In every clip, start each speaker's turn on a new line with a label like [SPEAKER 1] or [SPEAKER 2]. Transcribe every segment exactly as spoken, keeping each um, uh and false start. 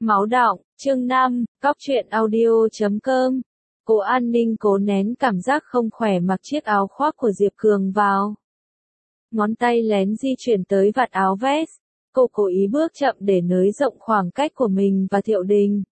[SPEAKER 1] Máu đọng, chương năm, cóc truyện audio chấm com. Cô An Ninh cố nén cảm giác không khỏe mặc chiếc áo khoác của Diệp Cường vào. Ngón tay lén di chuyển tới vạt áo vest. Cô cố ý bước chậm để nới rộng khoảng cách của mình và Thiệu Đình.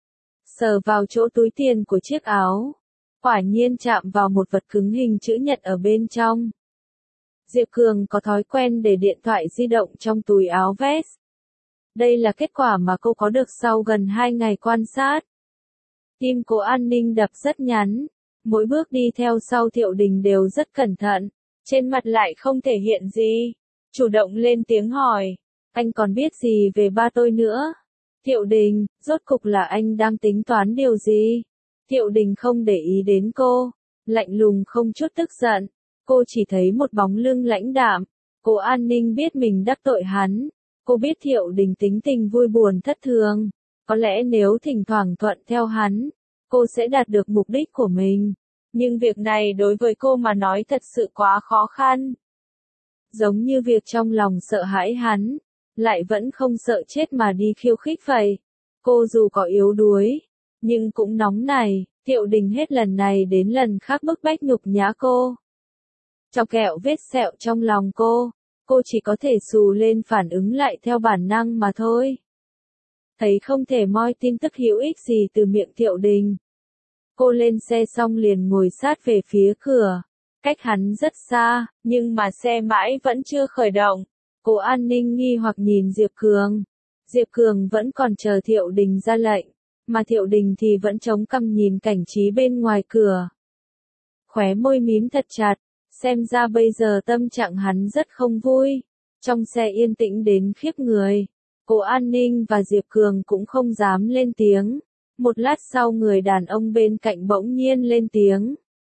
[SPEAKER 1] Sờ vào chỗ túi tiền của chiếc áo. Quả nhiên chạm vào một vật cứng hình chữ nhật ở bên trong. Diệp Cường có thói quen để điện thoại di động trong túi áo vest. Đây là kết quả mà cô có được sau gần hai ngày quan sát. Tim cô An Ninh đập rất nhắn. Mỗi bước đi theo sau Thiệu Đình đều rất cẩn thận. Trên mặt lại không thể hiện gì. Chủ động lên tiếng hỏi. Anh còn biết gì về ba tôi nữa? Thiệu Đình, rốt cục là anh đang tính toán điều gì? Thiệu Đình không để ý đến cô. Lạnh lùng không chút tức giận. Cô chỉ thấy một bóng lưng lãnh đạm. Cô An Ninh biết mình đắc tội hắn. Cô biết Thiệu Đình tính tình vui buồn thất thường. Có lẽ nếu thỉnh thoảng thuận theo hắn, cô sẽ đạt được mục đích của mình. Nhưng việc này đối với cô mà nói thật sự quá khó khăn. Giống như việc trong lòng sợ hãi hắn, lại vẫn không sợ chết mà đi khiêu khích vậy. Cô dù có yếu đuối, nhưng cũng nóng này. Thiệu Đình hết lần này đến lần khác bức bách nhục nhã cô. Chọc kẹo vết sẹo trong lòng cô. Cô chỉ có thể xù lên phản ứng lại theo bản năng mà thôi. Thấy không thể moi tin tức hữu ích gì từ miệng Thiệu Đình. Cô lên xe xong liền ngồi sát về phía cửa. Cách hắn rất xa, nhưng mà xe mãi vẫn chưa khởi động. Cô An Ninh nghi hoặc nhìn Diệp Cường. Diệp Cường vẫn còn chờ Thiệu Đình ra lệnh, mà Thiệu Đình thì vẫn chống cằm nhìn cảnh trí bên ngoài cửa. Khóe môi mím thật chặt. Xem ra bây giờ tâm trạng hắn rất không vui. Trong xe yên tĩnh đến khiếp người. Cô An Ninh và Diệp Cường cũng không dám lên tiếng. Một lát sau người đàn ông bên cạnh bỗng nhiên lên tiếng.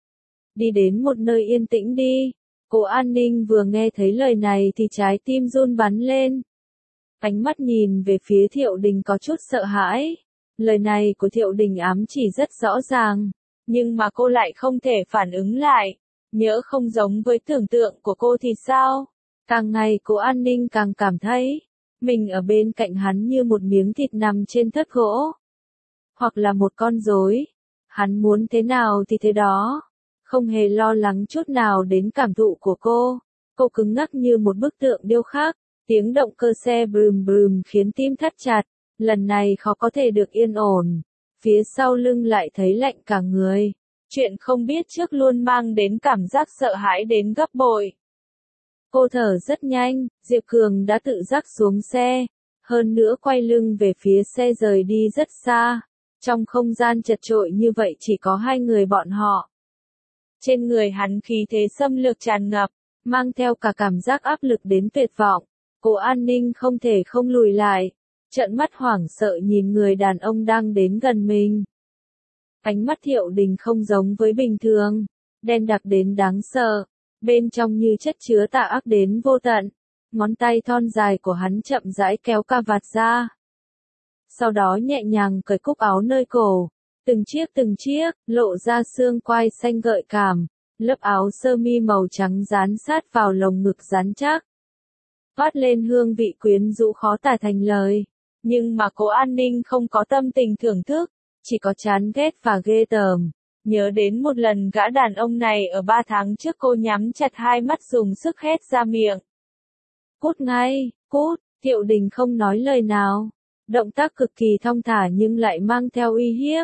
[SPEAKER 1] Đi đến một nơi yên tĩnh đi. Cô An Ninh vừa nghe thấy lời này thì trái tim run bắn lên. Ánh mắt nhìn về phía Thiệu Đình có chút sợ hãi. Lời này của Thiệu Đình ám chỉ rất rõ ràng. Nhưng mà cô lại không thể phản ứng lại. Nhỡ không giống với tưởng tượng của cô thì sao? Càng ngày cô An Ninh càng cảm thấy, mình ở bên cạnh hắn như một miếng thịt nằm trên thớt gỗ. Hoặc là một con rối. Hắn muốn thế nào thì thế đó. Không hề lo lắng chút nào đến cảm thụ của cô. Cô cứng ngắc như một bức tượng điêu khắc. Tiếng động cơ xe bùm bùm khiến tim thắt chặt. Lần này khó có thể được yên ổn. Phía sau lưng lại thấy lạnh cả người. Chuyện không biết trước luôn mang đến cảm giác sợ hãi đến gấp bội. Cô thở rất nhanh, Diệp Cường đã tự dắt xuống xe. Hơn nữa quay lưng về phía xe rời đi rất xa. Trong không gian chật chội như vậy chỉ có hai người bọn họ. Trên người hắn khí thế xâm lược tràn ngập, mang theo cả cảm giác áp lực đến tuyệt vọng. Cô An Ninh không thể không lùi lại. Trợn mắt hoảng sợ nhìn người đàn ông đang đến gần mình. Ánh mắt Thiệu Đình không giống với bình thường, đen đặc đến đáng sợ, bên trong như chất chứa tà ác đến vô tận. Ngón tay thon dài của hắn chậm rãi kéo cà vạt ra. Sau đó nhẹ nhàng cởi cúc áo nơi cổ, từng chiếc từng chiếc, lộ ra xương quai xanh gợi cảm, lớp áo sơ mi màu trắng dán sát vào lồng ngực rắn chắc. Toát lên hương vị quyến rũ khó tả thành lời, nhưng mà cô An Ninh không có tâm tình thưởng thức. Chỉ có chán ghét và ghê tởm. Nhớ đến một lần gã đàn ông này ở ba tháng trước cô nhắm chặt hai mắt dùng sức hét ra miệng. Cút ngay, cút, Thiệu Đình không nói lời nào. Động tác cực kỳ thong thả nhưng lại mang theo uy hiếp.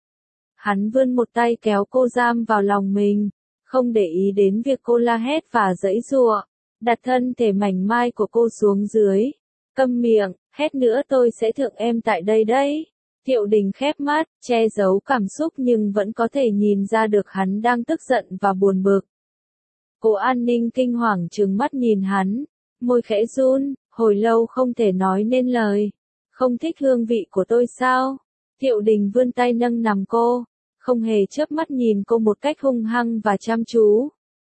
[SPEAKER 1] Hắn vươn một tay kéo cô giam vào lòng mình. Không để ý đến việc cô la hét và giãy giụa. Đặt thân thể mảnh mai của cô xuống dưới. Câm miệng, hét nữa tôi sẽ thượng em tại đây đấy. Thiệu Đình khép mắt, che giấu cảm xúc nhưng vẫn có thể nhìn ra được hắn đang tức giận và buồn bực. Cô An Ninh kinh hoàng trừng mắt nhìn hắn, môi khẽ run, hồi lâu không thể nói nên lời. Không thích hương vị của tôi sao? Thiệu Đình vươn tay nâng nằm cô, không hề chớp mắt nhìn cô một cách hung hăng và chăm chú.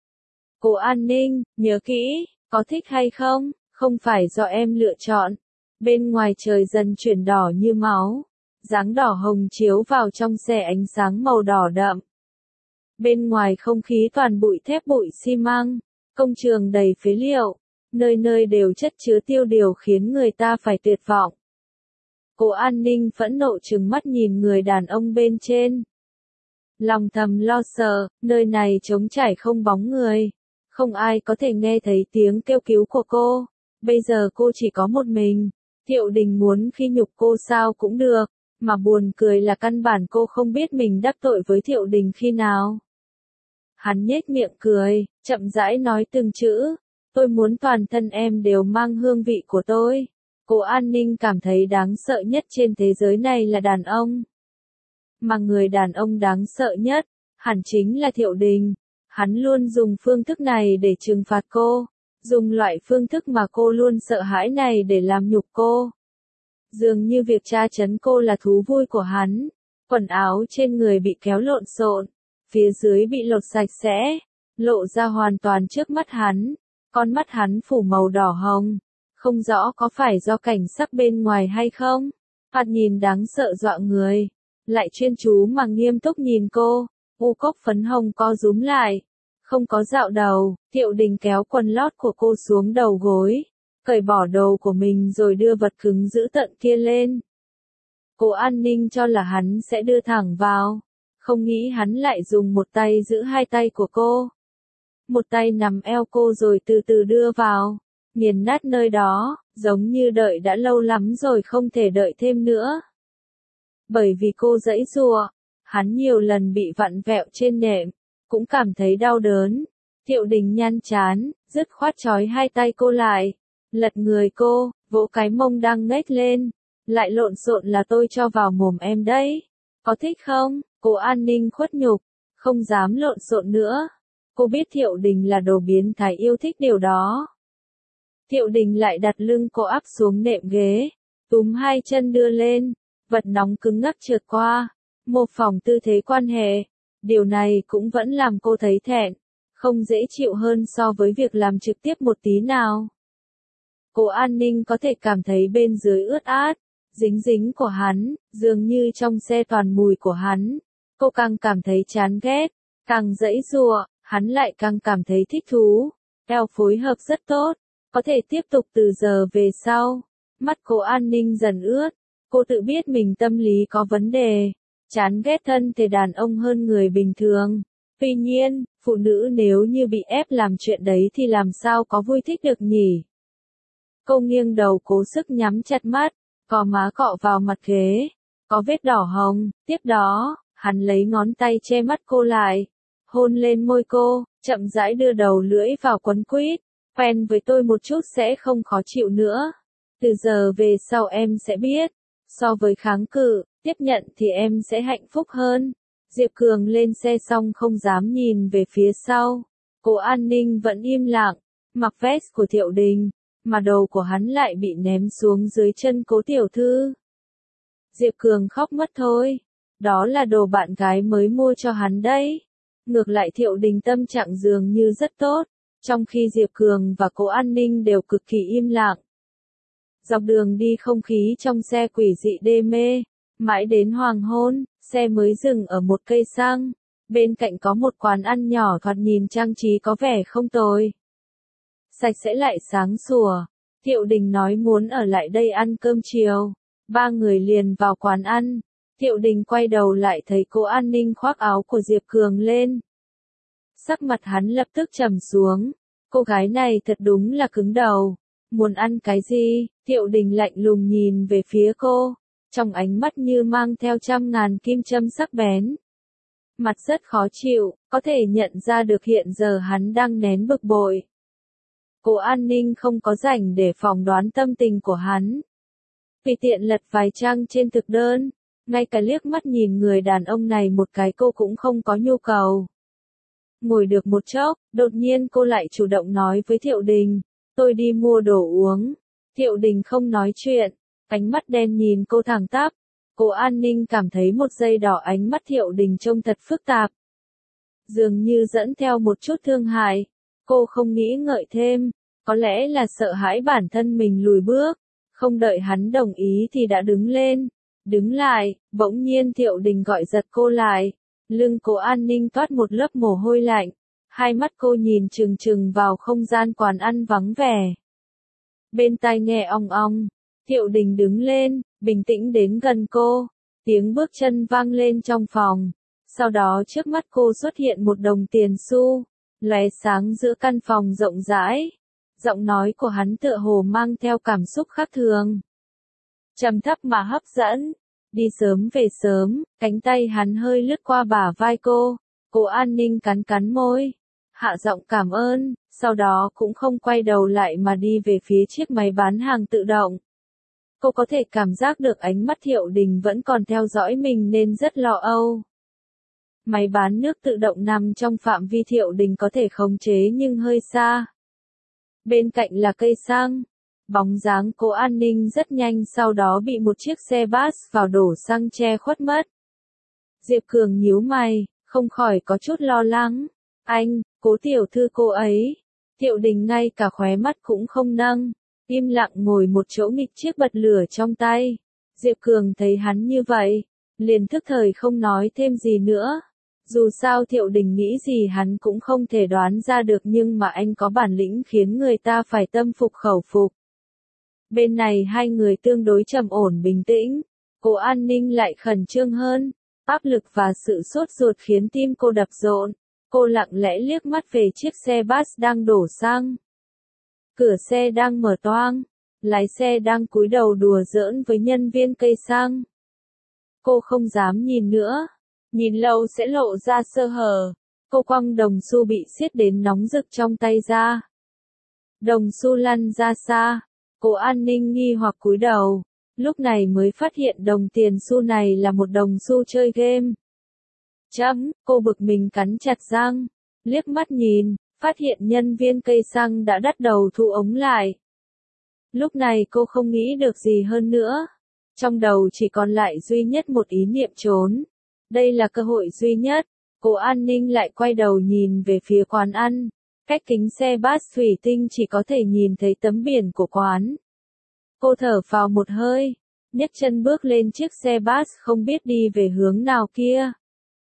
[SPEAKER 1] Cô An Ninh, nhớ kỹ, có thích hay không, không phải do em lựa chọn. Bên ngoài trời dần chuyển đỏ như máu. Dáng đỏ hồng chiếu vào trong xe ánh sáng màu đỏ đậm. Bên ngoài không khí toàn bụi thép bụi xi măng, công trường đầy phế liệu, nơi nơi đều chất chứa tiêu điều khiến người ta phải tuyệt vọng. Cô An Ninh phẫn nộ trừng mắt nhìn người đàn ông bên trên. Lòng thầm lo sợ, nơi này trống trải không bóng người. Không ai có thể nghe thấy tiếng kêu cứu của cô. Bây giờ cô chỉ có một mình. Thiệu Đình muốn khi nhục cô sao cũng được. Mà buồn cười là căn bản cô không biết mình đắc tội với Thiệu Đình khi nào. Hắn nhếch miệng cười, chậm rãi nói từng chữ. Tôi muốn toàn thân em đều mang hương vị của tôi. Cô An Ninh cảm thấy đáng sợ nhất trên thế giới này là đàn ông. Mà người đàn ông đáng sợ nhất, hẳn chính là Thiệu Đình. Hắn luôn dùng phương thức này để trừng phạt cô. Dùng loại phương thức mà cô luôn sợ hãi này để làm nhục cô. Dường như việc tra tấn cô là thú vui của hắn. Quần áo trên người bị kéo lộn xộn. Phía dưới bị lột sạch sẽ. Lộ ra hoàn toàn trước mắt hắn. Con mắt hắn phủ màu đỏ hồng. Không rõ có phải do cảnh sắc bên ngoài hay không. Thoạt nhìn đáng sợ dọa người. Lại chuyên chú mà nghiêm túc nhìn cô. U cốc phấn hồng co rúm lại. Không có dạo đầu. Thiệu Đình kéo quần lót của cô xuống đầu gối. Cởi bỏ đồ của mình rồi đưa vật cứng giữ tận kia lên. Cô An Ninh cho là hắn sẽ đưa thẳng vào. Không nghĩ hắn lại dùng một tay giữ hai tay của cô. Một tay nắm eo cô rồi từ từ đưa vào. Nghiền nát nơi đó, giống như đợi đã lâu lắm rồi không thể đợi thêm nữa. Bởi vì cô giãy giụa, hắn nhiều lần bị vặn vẹo trên nệm, cũng cảm thấy đau đớn. Thiệu Đình nhăn chán, dứt khoát trói hai tay cô lại, lật người cô, vỗ cái mông đang nhếch lên. Lại lộn xộn là tôi cho vào mồm em đấy. Có thích không? Cô An Ninh khuất nhục, không dám lộn xộn nữa. Cô biết Thiệu Đình là đồ biến thái yêu thích điều đó. Thiệu Đình lại đặt lưng cô áp xuống nệm ghế, túm hai chân đưa lên, vật nóng cứng ngắc trượt qua, mô phỏng tư thế quan hệ. Điều này cũng vẫn làm cô thấy thẹn, không dễ chịu hơn so với việc làm trực tiếp một tí nào. Cô An Ninh có thể cảm thấy bên dưới ướt át, dính dính của hắn, dường như trong xe toàn mùi của hắn. Cô càng cảm thấy chán ghét, càng giãy giụa, hắn lại càng cảm thấy thích thú. Eo phối hợp rất tốt, có thể tiếp tục từ giờ về sau. Mắt cô An Ninh dần ướt, cô tự biết mình tâm lý có vấn đề, chán ghét thân thể đàn ông hơn người bình thường. Tuy nhiên, phụ nữ nếu như bị ép làm chuyện đấy thì làm sao có vui thích được nhỉ? Cô nghiêng đầu cố sức nhắm chặt mắt, cò má cọ vào mặt ghế, có vết đỏ hồng. Tiếp đó, hắn lấy ngón tay che mắt cô lại, hôn lên môi cô, chậm rãi đưa đầu lưỡi vào quấn quýt. Quen với tôi một chút sẽ không khó chịu nữa. Từ giờ về sau em sẽ biết. So với kháng cự, tiếp nhận thì em sẽ hạnh phúc hơn. Diệp Cường lên xe xong không dám nhìn về phía sau. Cô An Ninh vẫn im lặng, mặc vest của Thiệu Đình, mà đầu của hắn lại bị ném xuống dưới chân Cố tiểu thư. Diệp Cường khóc mất thôi. Đó là đồ bạn gái mới mua cho hắn đấy. Ngược lại Thiệu Đình tâm trạng dường như rất tốt. Trong khi Diệp Cường và Cố An Ninh đều cực kỳ im lặng. Dọc đường đi không khí trong xe quỷ dị đê mê. Mãi đến hoàng hôn, xe mới dừng ở một cây xăng. Bên cạnh có một quán ăn nhỏ thoạt nhìn trang trí có vẻ không tồi. Sạch sẽ lại sáng sủa. Thiệu Đình nói muốn ở lại đây ăn cơm chiều. Ba người liền vào quán ăn. Thiệu Đình quay đầu lại thấy Cố An Ninh khoác áo của Diệp Cường lên. Sắc mặt hắn lập tức trầm xuống. Cô gái này thật đúng là cứng đầu. Muốn ăn cái gì? Thiệu Đình lạnh lùng nhìn về phía cô. Trong ánh mắt như mang theo trăm ngàn kim châm sắc bén. Mặt rất khó chịu, có thể nhận ra được hiện giờ hắn đang nén bực bội. Cô An Ninh không có rảnh để phỏng đoán tâm tình của hắn. Vì tiện lật vài trang trên thực đơn, ngay cả liếc mắt nhìn người đàn ông này một cái cô cũng không có nhu cầu. Ngồi được một chốc, đột nhiên cô lại chủ động nói với Thiệu Đình, tôi đi mua đồ uống. Thiệu Đình không nói chuyện, ánh mắt đen nhìn cô thẳng tắp. Cô An Ninh cảm thấy một giây đỏ ánh mắt Thiệu Đình trông thật phức tạp. Dường như dẫn theo một chút thương hại. Cô không nghĩ ngợi thêm, có lẽ là sợ hãi bản thân mình lùi bước. Không đợi hắn đồng ý thì đã đứng lên. Đứng lại, bỗng nhiên Thiệu Đình gọi giật cô lại. Lưng Cố An Ninh toát một lớp mồ hôi lạnh. Hai mắt cô nhìn trừng trừng vào không gian quán ăn vắng vẻ. Bên tai nghe ong ong. Thiệu Đình đứng lên, bình tĩnh đến gần cô. Tiếng bước chân vang lên trong phòng. Sau đó trước mắt cô xuất hiện một đồng tiền xu, lóe sáng giữa căn phòng rộng rãi. Giọng nói của hắn tựa hồ mang theo cảm xúc khác thường. Trầm thấp mà hấp dẫn. Đi sớm về sớm, cánh tay hắn hơi lướt qua bả vai cô. Cô An Ninh cắn cắn môi. Hạ giọng cảm ơn, sau đó cũng không quay đầu lại mà đi về phía chiếc máy bán hàng tự động. Cô có thể cảm giác được ánh mắt Thiệu Đình vẫn còn theo dõi mình nên rất lo âu. Máy bán nước tự động nằm trong phạm vi Thiệu Đình có thể khống chế nhưng hơi xa. Bên cạnh là cây xăng. Bóng dáng cô An Ninh rất nhanh sau đó bị một chiếc xe bus vào đổ xăng che khuất mất. Diệp Cường nhíu mày, không khỏi có chút lo lắng. Anh, Cố tiểu thư cô ấy. Thiệu Đình ngay cả khóe mắt cũng không nâng. Im lặng ngồi một chỗ nghịch chiếc bật lửa trong tay. Diệp Cường thấy hắn như vậy, liền thức thời không nói thêm gì nữa. Dù sao Thiệu Đình nghĩ gì hắn cũng không thể đoán ra được nhưng mà anh có bản lĩnh khiến người ta phải tâm phục khẩu phục. Bên này hai người tương đối trầm ổn bình tĩnh, cô An Ninh lại khẩn trương hơn. Áp lực và sự sốt ruột khiến tim cô đập rộn. Cô lặng lẽ liếc mắt về chiếc xe bus đang đổ xăng. Cửa xe đang mở toang, lái xe đang cúi đầu đùa giỡn với nhân viên cây xăng. Cô không dám nhìn nữa, nhìn lâu sẽ lộ ra sơ hở. Cô quăng đồng xu bị siết đến nóng rực trong tay ra. Đồng xu lăn ra xa, cô An Ninh nghi hoặc cúi đầu, lúc này mới phát hiện đồng tiền xu này là một đồng xu chơi game. Chấm, cô bực mình cắn chặt răng, liếc mắt nhìn, phát hiện nhân viên cây xăng đã đắt đầu thu ống lại. Lúc này cô không nghĩ được gì hơn nữa. Trong đầu chỉ còn lại duy nhất một ý niệm trốn. Đây là cơ hội duy nhất. Cô An Ninh lại quay đầu nhìn về phía quán ăn. Cách kính xe bus thủy tinh chỉ có thể nhìn thấy tấm biển của quán. Cô thở phào một hơi, nhấc chân bước lên chiếc xe bus không biết đi về hướng nào kia.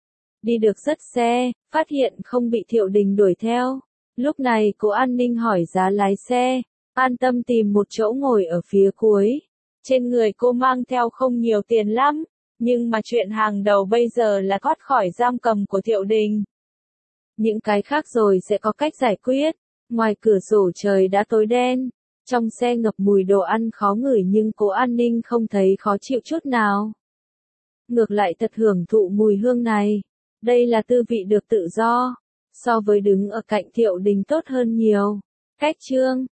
[SPEAKER 1] Đi được rất xe, phát hiện không bị Thiệu Đình đuổi theo. Lúc này cô An Ninh hỏi giá lái xe, an tâm tìm một chỗ ngồi ở phía cuối. Trên người cô mang theo không nhiều tiền lắm, nhưng mà chuyện hàng đầu bây giờ là thoát khỏi giam cầm của Thiệu Đình. Những cái khác rồi sẽ có cách giải quyết. Ngoài cửa sổ trời đã tối đen, trong xe ngập mùi đồ ăn khó ngửi nhưng cô An Ninh không thấy khó chịu chút nào. Ngược lại thật hưởng thụ mùi hương này. Đây là tư vị được tự do, so với đứng ở cạnh Thiệu Đình tốt hơn nhiều. Cách chương